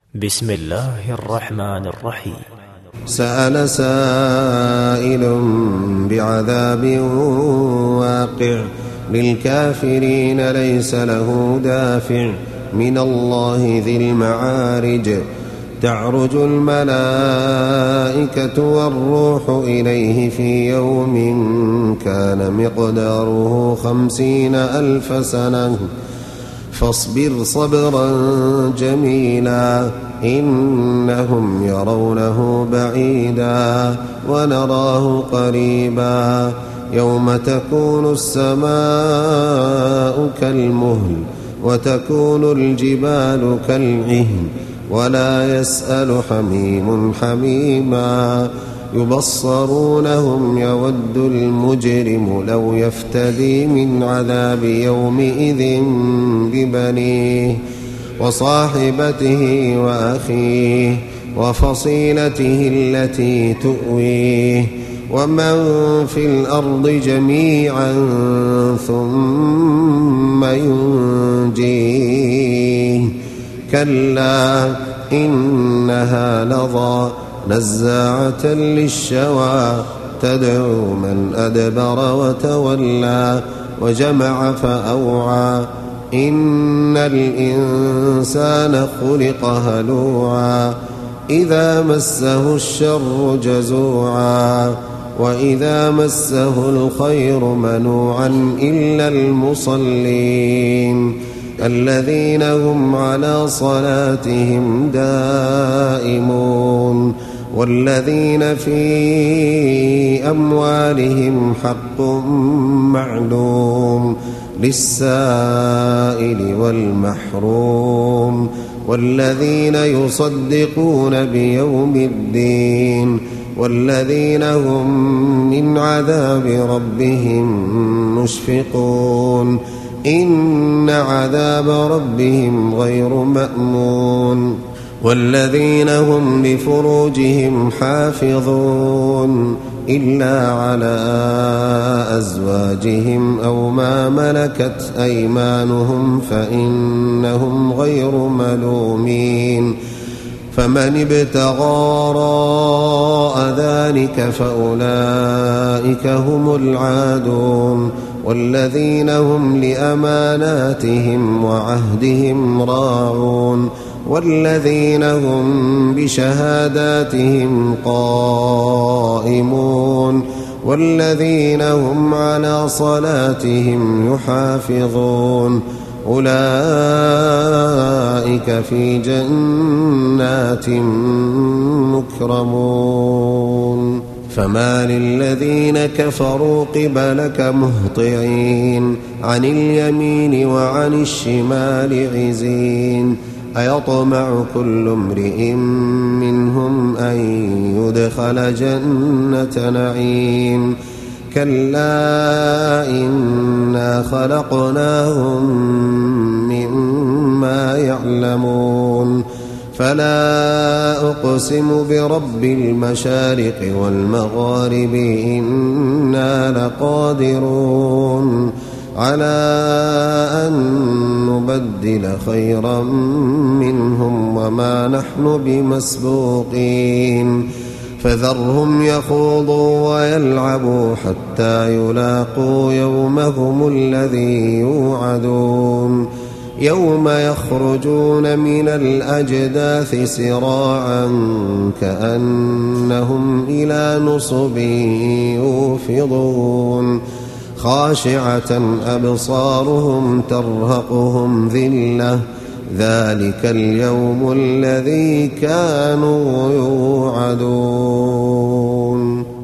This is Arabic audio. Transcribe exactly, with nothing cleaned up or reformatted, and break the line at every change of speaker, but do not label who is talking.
بسم الله الرحمن الرحيم.
سأل سائل بعذاب واقع للكافرين ليس له دافع من الله ذي المعارج تعرج الملائكة والروح إليه في يوم كان مقداره خمسين ألف سنة فاصبر صبرا جميلا إنهم يرونه بعيدا ونراه قريبا يوم تكون السماء كالمهل وتكون الجبال كالعهن ولا يسأل حميم حميما يبصرونهم يود المجرم لو يفتدي من عذاب يومئذ ببنيه وصاحبته وأخيه وفصيلته التي تؤويه ومن في الأرض جميعا ثم ينجيه كلا إنها لظى نزاعة للشوى تدعو من أدبر وتولى وجمع فأوعى إن الإنسان خلق هلوعا إذا مسه الشر جزوعا وإذا مسه الخير منوعا إلا المصلين الذين هم على صلاتهم دائمون والذين في أموالهم حق معلوم للسائل والمحروم والذين يصدقون بيوم الدين والذين هم من عذاب ربهم مشفقون إن عذاب ربهم غير مأمون والذين هم لفروجهم حافظون إلا على أزواجهم أو ما ملكت أيمانهم فإنهم غير ملومين فمن ابتغى وراء ذلك فأولئك هم العادون والذين هم لأماناتهم وعهدهم راعون والذين هم بشهاداتهم قائمون والذين هم على صلاتهم يحافظون أولئك في جنات مكرمون فما للذين كفروا قبلك مهطعين عن اليمين وعن الشمال عزين أيطمع كل امرئ منهم أن يدخل جنة نعيم كلا إنا خلقناهم مما يعلمون فلا أقسم برب المشارق والمغارب إنا لقادرون على أن نبدل خيرا منهم وما نحن بمسبوقين فذرهم يخوضوا ويلعبوا حتى يلاقوا يومهم الذي يوعدون يوم يخرجون من الأجداث سراعا كأنهم إلى نصب يوفضون خاشعة أبصارهم ترهقهم ذلة ذلك اليوم الذي كانوا يوعدون.